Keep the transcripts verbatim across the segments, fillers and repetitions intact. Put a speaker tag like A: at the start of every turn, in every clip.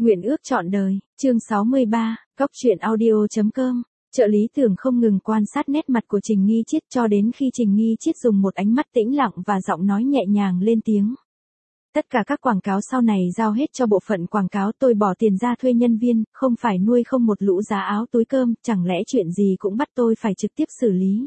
A: Nguyện ước trọn đời, chương sáu mươi ba, Cóc truyện audio chấm com. Trợ lý Tưởng không ngừng quan sát nét mặt của Trình Nghi Chiết cho đến khi Trình Nghi Chiết dùng một ánh mắt tĩnh lặng và giọng nói nhẹ nhàng lên tiếng. Tất cả các quảng cáo sau này giao hết cho bộ phận quảng cáo, tôi bỏ tiền ra thuê nhân viên, không phải nuôi không một lũ giá áo túi cơm, chẳng lẽ chuyện gì cũng bắt tôi phải trực tiếp xử lý.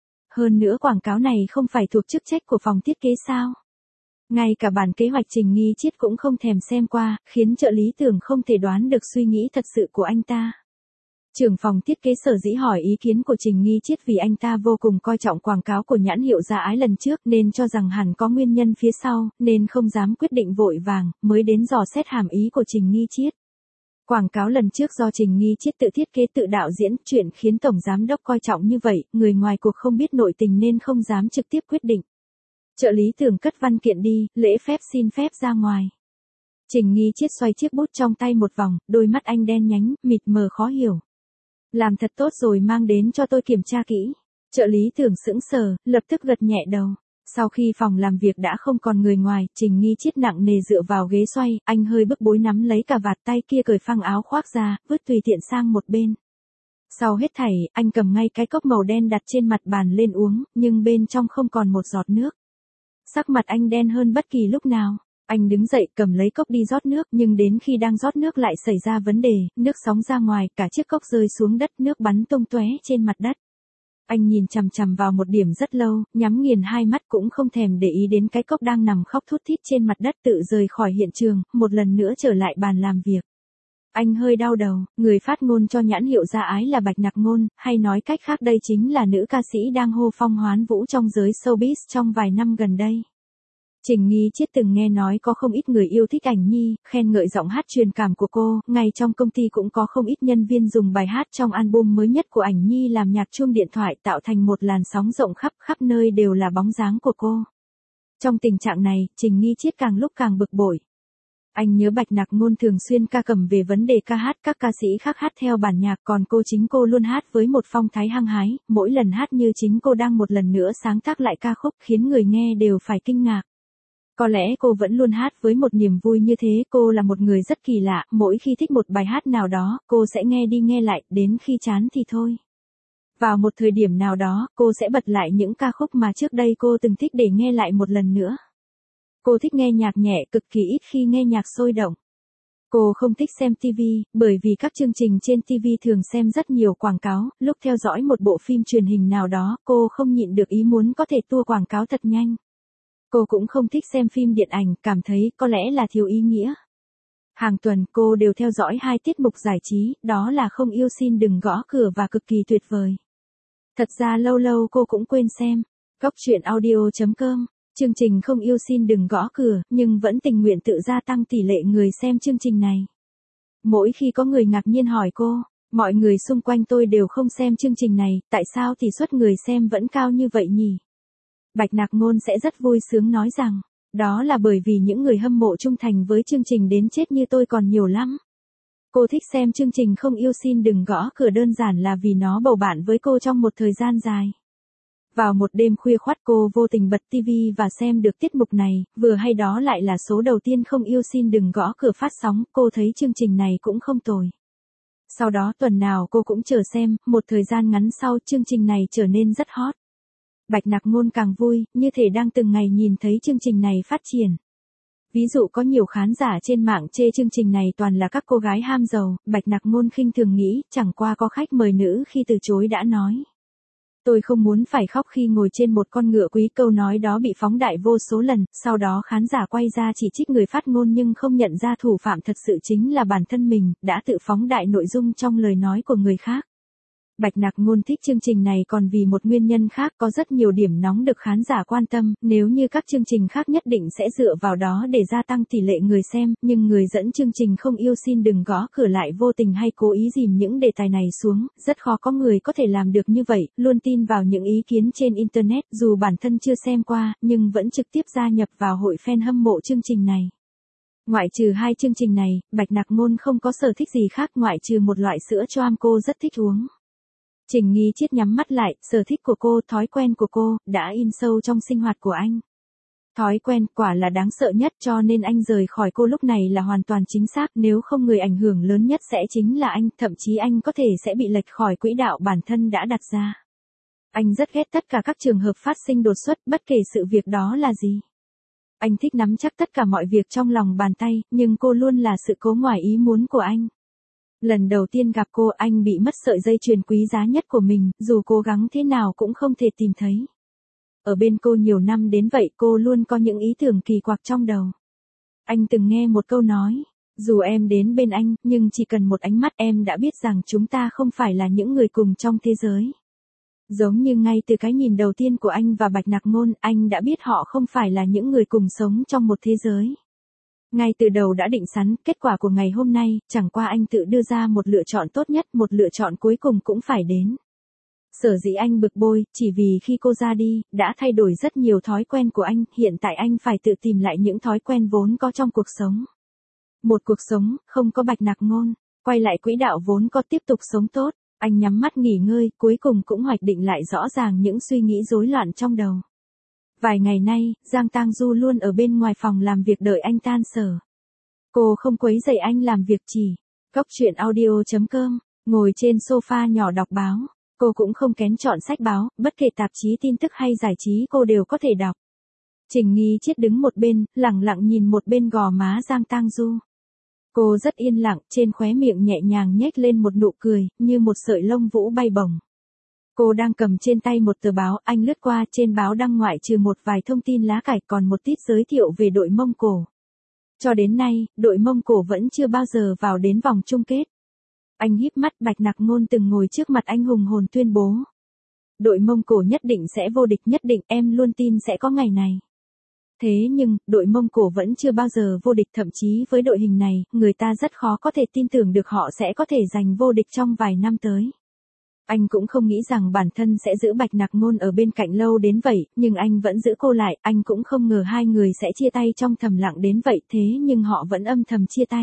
A: Hơn nữa quảng cáo này không phải thuộc chức trách của phòng thiết kế sao? Ngay cả bản kế hoạch Trình Nghi Chiết cũng không thèm xem qua, khiến trợ lý Tưởng không thể đoán được suy nghĩ thật sự của anh ta. Trưởng phòng thiết kế sở dĩ hỏi ý kiến của Trình Nghi Chiết vì anh ta vô cùng coi trọng quảng cáo của nhãn hiệu Gia Ái lần trước nên cho rằng hẳn có nguyên nhân phía sau, nên không dám quyết định vội vàng, mới đến dò xét hàm ý của Trình Nghi Chiết. Quảng cáo lần trước do Trình Nghi Chiết tự thiết kế tự đạo diễn, chuyện khiến Tổng Giám đốc coi trọng như vậy, người ngoài cuộc không biết nội tình nên không dám trực tiếp quyết định. Trợ lý Tưởng cất văn kiện đi, lễ phép xin phép ra ngoài. Trình Nghi Chiết xoay chiếc bút trong tay một vòng, đôi mắt anh đen nhánh, mịt mờ khó hiểu. Làm thật tốt rồi, mang đến cho tôi kiểm tra kỹ. Trợ lý Tưởng sững sờ, lập tức gật nhẹ đầu. Sau khi phòng làm việc đã không còn người ngoài, Trình Nghi Chiết nặng nề dựa vào ghế xoay, anh hơi bức bối nắm lấy cà vạt, tay kia cởi phăng áo khoác ra, vứt tùy tiện sang một bên. Sau hết thảy, anh cầm ngay cái cốc màu đen đặt trên mặt bàn lên uống, nhưng bên trong không còn một giọt nước. Sắc mặt anh đen hơn bất kỳ lúc nào. Anh đứng dậy cầm lấy cốc đi rót nước, nhưng đến khi đang rót nước lại xảy ra vấn đề, nước sóng ra ngoài, cả chiếc cốc rơi xuống đất, nước bắn tung tóe trên mặt đất. Anh nhìn chằm chằm vào một điểm rất lâu, nhắm nghiền hai mắt cũng không thèm để ý đến cái cốc đang nằm khóc thút thít trên mặt đất, tự rời khỏi hiện trường, một lần nữa trở lại bàn làm việc. Anh hơi đau đầu, người phát ngôn cho nhãn hiệu Gia Ái là Bạch Nặc Ngôn, hay nói cách khác đây chính là nữ ca sĩ đang hô phong hoán vũ trong giới showbiz trong vài năm gần đây. Trình Nghi Chiết từng nghe nói có không ít người yêu thích Ảnh Nhi, khen ngợi giọng hát truyền cảm của cô, ngay trong công ty cũng có không ít nhân viên dùng bài hát trong album mới nhất của Ảnh Nhi làm nhạc chuông điện thoại, tạo thành một làn sóng rộng khắp khắp nơi đều là bóng dáng của cô. Trong tình trạng này, Trình Nghi Chiết càng lúc càng bực bội. Anh nhớ Bạch Nặc Ngôn thường xuyên ca cầm về vấn đề ca hát, các ca sĩ khác hát theo bản nhạc, còn cô chính cô luôn hát với một phong thái hăng hái, mỗi lần hát như chính cô đang một lần nữa sáng tác lại ca khúc, khiến người nghe đều phải kinh ngạc. Có lẽ cô vẫn luôn hát với một niềm vui như thế, cô là một người rất kỳ lạ, mỗi khi thích một bài hát nào đó, cô sẽ nghe đi nghe lại, đến khi chán thì thôi. Vào một thời điểm nào đó, cô sẽ bật lại những ca khúc mà trước đây cô từng thích để nghe lại một lần nữa. Cô thích nghe nhạc nhẹ, cực kỳ ít khi nghe nhạc sôi động. Cô không thích xem ti vi, bởi vì các chương trình trên ti vi thường xem rất nhiều quảng cáo, lúc theo dõi một bộ phim truyền hình nào đó, cô không nhịn được ý muốn có thể tua quảng cáo thật nhanh. Cô cũng không thích xem phim điện ảnh, cảm thấy có lẽ là thiếu ý nghĩa. Hàng tuần cô đều theo dõi hai tiết mục giải trí, đó là Không Yêu Xin Đừng Gõ Cửa và Cực Kỳ Tuyệt Vời. Thật ra lâu lâu cô cũng quên xem. Cóc truyện audio chấm com. Chương trình Không Yêu Xin Đừng Gõ Cửa, nhưng vẫn tình nguyện tự gia tăng tỷ lệ người xem chương trình này. Mỗi khi có người ngạc nhiên hỏi cô, mọi người xung quanh tôi đều không xem chương trình này, tại sao tỷ suất người xem vẫn cao như vậy nhỉ? Bạch Nặc Ngôn sẽ rất vui sướng nói rằng, đó là bởi vì những người hâm mộ trung thành với chương trình đến chết như tôi còn nhiều lắm. Cô thích xem chương trình Không Yêu Xin Đừng Gõ Cửa đơn giản là vì nó bầu bạn với cô trong một thời gian dài. Vào một đêm khuya khoắt cô vô tình bật ti vi và xem được tiết mục này, vừa hay đó lại là số đầu tiên Không Yêu Xin Đừng Gõ Cửa phát sóng, cô thấy chương trình này cũng không tồi. Sau đó tuần nào cô cũng chờ xem, một thời gian ngắn sau chương trình này trở nên rất hot. Bạch Nặc Ngôn càng vui, như thể đang từng ngày nhìn thấy chương trình này phát triển. Ví dụ có nhiều khán giả trên mạng chê chương trình này toàn là các cô gái ham giàu, Bạch Nặc Ngôn khinh thường nghĩ, chẳng qua có khách mời nữ khi từ chối đã nói. Tôi không muốn phải khóc khi ngồi trên một con ngựa quý, câu nói đó bị phóng đại vô số lần, sau đó khán giả quay ra chỉ trích người phát ngôn nhưng không nhận ra thủ phạm thật sự chính là bản thân mình, đã tự phóng đại nội dung trong lời nói của người khác. Bạch Nặc Ngôn thích chương trình này còn vì một nguyên nhân khác, có rất nhiều điểm nóng được khán giả quan tâm, nếu như các chương trình khác nhất định sẽ dựa vào đó để gia tăng tỷ lệ người xem, nhưng người dẫn chương trình Không Yêu Xin Đừng Gõ Cửa lại vô tình hay cố ý dìm những đề tài này xuống, rất khó có người có thể làm được như vậy, luôn tin vào những ý kiến trên Internet, dù bản thân chưa xem qua, nhưng vẫn trực tiếp gia nhập vào hội fan hâm mộ chương trình này. Ngoại trừ hai chương trình này, Bạch Nặc Ngôn không có sở thích gì khác ngoại trừ một loại sữa choam cô rất thích uống. Trình Nghi Chiết nhắm mắt lại, sở thích của cô, thói quen của cô, đã in sâu trong sinh hoạt của anh. Thói quen quả là đáng sợ nhất, cho nên anh rời khỏi cô lúc này là hoàn toàn chính xác, nếu không người ảnh hưởng lớn nhất sẽ chính là anh, thậm chí anh có thể sẽ bị lệch khỏi quỹ đạo bản thân đã đặt ra. Anh rất ghét tất cả các trường hợp phát sinh đột xuất, bất kể sự việc đó là gì. Anh thích nắm chắc tất cả mọi việc trong lòng bàn tay, nhưng cô luôn là sự cố ngoài ý muốn của anh. Lần đầu tiên gặp cô, anh bị mất sợi dây chuyền quý giá nhất của mình, dù cố gắng thế nào cũng không thể tìm thấy. Ở bên cô nhiều năm đến vậy, cô luôn có những ý tưởng kỳ quặc trong đầu. Anh từng nghe một câu nói, dù em đến bên anh, nhưng chỉ cần một ánh mắt em đã biết rằng chúng ta không phải là những người cùng trong thế giới. Giống như ngay từ cái nhìn đầu tiên của anh và Bạch Nặc Ngôn, anh đã biết họ không phải là những người cùng sống trong một thế giới. Ngay từ đầu đã định sẵn, kết quả của ngày hôm nay, chẳng qua anh tự đưa ra một lựa chọn tốt nhất, một lựa chọn cuối cùng cũng phải đến. Sở dĩ anh bực bội, chỉ vì khi cô ra đi, đã thay đổi rất nhiều thói quen của anh, hiện tại anh phải tự tìm lại những thói quen vốn có trong cuộc sống. Một cuộc sống, không có Bạch Nặc Ngôn, quay lại quỹ đạo vốn có tiếp tục sống tốt, anh nhắm mắt nghỉ ngơi, cuối cùng cũng hoạch định lại rõ ràng những suy nghĩ rối loạn trong đầu. Vài ngày nay, Giang Tang Du luôn ở bên ngoài phòng làm việc đợi anh tan sở. Cô không quấy rầy anh làm việc, chỉ cốc truyện audio chấm com, ngồi trên sofa nhỏ đọc báo. Cô cũng không kén chọn sách báo, bất kể tạp chí tin tức hay giải trí cô đều có thể đọc. Trình Nghi Chiết đứng một bên, lẳng lặng nhìn một bên gò má Giang Tang Du. Cô rất yên lặng, trên khóe miệng nhẹ nhàng nhếch lên một nụ cười, như một sợi lông vũ bay bổng. Cô đang cầm trên tay một tờ báo, anh lướt qua, trên báo đăng ngoại trừ một vài thông tin lá cải còn một tít giới thiệu về đội Mông Cổ. Cho đến nay, đội Mông Cổ vẫn chưa bao giờ vào đến vòng chung kết. Anh híp mắt, Bạch Nặc Ngôn từng ngồi trước mặt anh hùng hồn tuyên bố. Đội Mông Cổ nhất định sẽ vô địch, nhất định, em luôn tin sẽ có ngày này. Thế nhưng, đội Mông Cổ vẫn chưa bao giờ vô địch, thậm chí với đội hình này, người ta rất khó có thể tin tưởng được họ sẽ có thể giành vô địch trong vài năm tới. Anh cũng không nghĩ rằng bản thân sẽ giữ Bạch Nặc Ngôn ở bên cạnh lâu đến vậy, nhưng anh vẫn giữ cô lại, anh cũng không ngờ hai người sẽ chia tay trong thầm lặng đến vậy, thế nhưng họ vẫn âm thầm chia tay.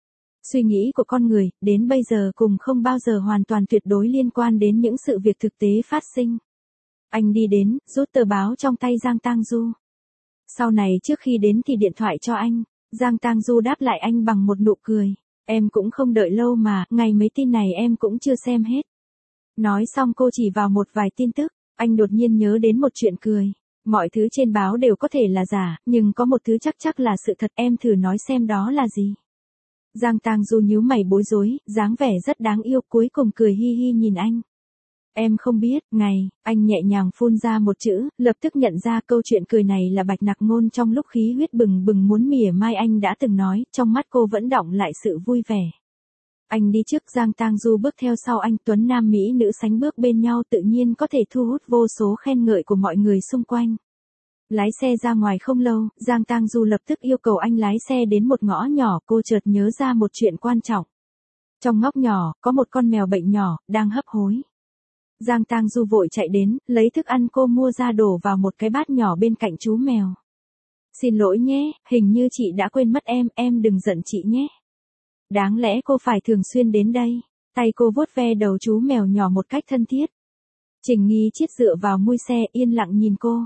A: Suy nghĩ của con người, đến bây giờ cùng không bao giờ hoàn toàn tuyệt đối liên quan đến những sự việc thực tế phát sinh. Anh đi đến, rút tờ báo trong tay Giang Tang Du. Sau này trước khi đến thì điện thoại cho anh, Giang Tang Du đáp lại anh bằng một nụ cười. Em cũng không đợi lâu mà, ngày mấy tin này em cũng chưa xem hết. Nói xong cô chỉ vào một vài tin tức, anh đột nhiên nhớ đến một chuyện cười. Mọi thứ trên báo đều có thể là giả, nhưng có một thứ chắc chắc là sự thật, em thử nói xem đó là gì. Giang Tang Du nhíu mày bối rối, dáng vẻ rất đáng yêu, cuối cùng cười hi hi nhìn anh. Em không biết, ngày, anh nhẹ nhàng phun ra một chữ, lập tức nhận ra câu chuyện cười này là Bạch Nặc Ngôn trong lúc khí huyết bừng bừng muốn mỉa mai anh đã từng nói, trong mắt cô vẫn đọng lại sự vui vẻ. Anh đi trước, Giang Tang Du bước theo sau anh, tuấn nam mỹ nữ sánh bước bên nhau tự nhiên có thể thu hút vô số khen ngợi của mọi người xung quanh. Lái xe ra ngoài không lâu, Giang Tang Du lập tức yêu cầu anh lái xe đến một ngõ nhỏ, cô chợt nhớ ra một chuyện quan trọng. Trong ngóc nhỏ, có một con mèo bệnh nhỏ, đang hấp hối. Giang Tang Du vội chạy đến, lấy thức ăn cô mua ra đổ vào một cái bát nhỏ bên cạnh chú mèo. Xin lỗi nhé, hình như chị đã quên mất em, em đừng giận chị nhé. Đáng lẽ cô phải thường xuyên đến đây. Tay cô vuốt ve đầu chú mèo nhỏ một cách thân thiết. Trình Nghi Chiết dựa vào mui xe yên lặng nhìn cô.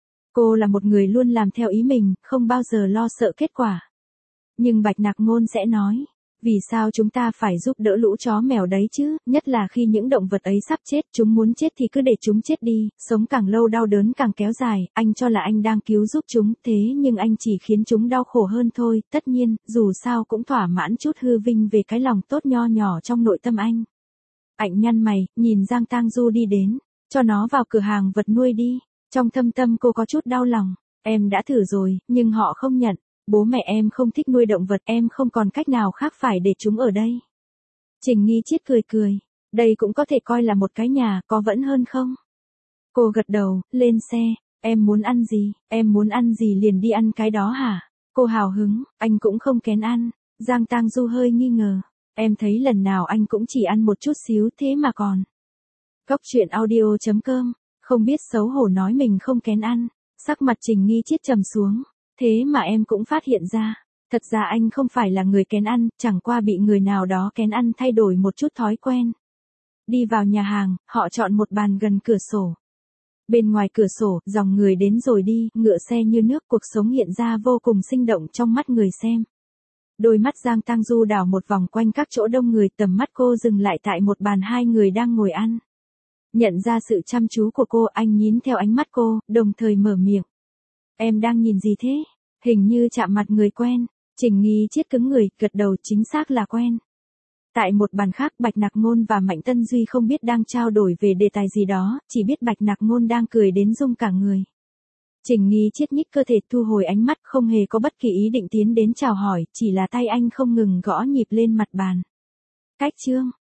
A: Cô là một người luôn làm theo ý mình, không bao giờ lo sợ kết quả. Nhưng Bạch Nặc Ngôn sẽ nói, vì sao chúng ta phải giúp đỡ lũ chó mèo đấy chứ, nhất là khi những động vật ấy sắp chết, chúng muốn chết thì cứ để chúng chết đi, sống càng lâu đau đớn càng kéo dài, anh cho là anh đang cứu giúp chúng, thế nhưng anh chỉ khiến chúng đau khổ hơn thôi, tất nhiên, dù sao cũng thỏa mãn chút hư vinh về cái lòng tốt nho nhỏ trong nội tâm anh. Anh nhăn mày, nhìn Giang Tang Du đi đến, cho nó vào cửa hàng vật nuôi đi. Trong thâm tâm cô có chút đau lòng, em đã thử rồi, nhưng họ không nhận. Bố mẹ em không thích nuôi động vật, em không còn cách nào khác phải để chúng ở đây. Trình Nghi Chiết cười cười, đây cũng có thể coi là một cái nhà, có vẫn hơn không? Cô gật đầu, lên xe, em muốn ăn gì, em muốn ăn gì liền đi ăn cái đó hả? Cô hào hứng, anh cũng không kén ăn. Giang Tang Du hơi nghi ngờ, em thấy lần nào anh cũng chỉ ăn một chút xíu thế mà còn. Cốc truyện audio chấm com, không biết xấu hổ nói mình không kén ăn, sắc mặt Trình Nghi Chiết trầm xuống. Thế mà em cũng phát hiện ra, thật ra anh không phải là người kén ăn, chẳng qua bị người nào đó kén ăn thay đổi một chút thói quen. Đi vào nhà hàng, họ chọn một bàn gần cửa sổ. Bên ngoài cửa sổ, dòng người đến rồi đi, ngựa xe như nước, cuộc sống hiện ra vô cùng sinh động trong mắt người xem. Đôi mắt Giang Tang Du đảo một vòng quanh các chỗ đông người, tầm mắt cô dừng lại tại một bàn hai người đang ngồi ăn. Nhận ra sự chăm chú của cô, anh nhín theo ánh mắt cô, đồng thời mở miệng. Em đang nhìn gì thế? Hình như chạm mặt người quen. Trình Nghi Chiết cứng người, gật đầu, chính xác là quen. Tại một bàn khác, Bạch Nặc Ngôn và Mạnh Tân Duy không biết đang trao đổi về đề tài gì đó, chỉ biết Bạch Nặc Ngôn đang cười đến rung cả người. Trình Nghi Chiết nhích cơ thể, thu hồi ánh mắt, không hề có bất kỳ ý định tiến đến chào hỏi, chỉ là tay anh không ngừng gõ nhịp lên mặt bàn. Cách chương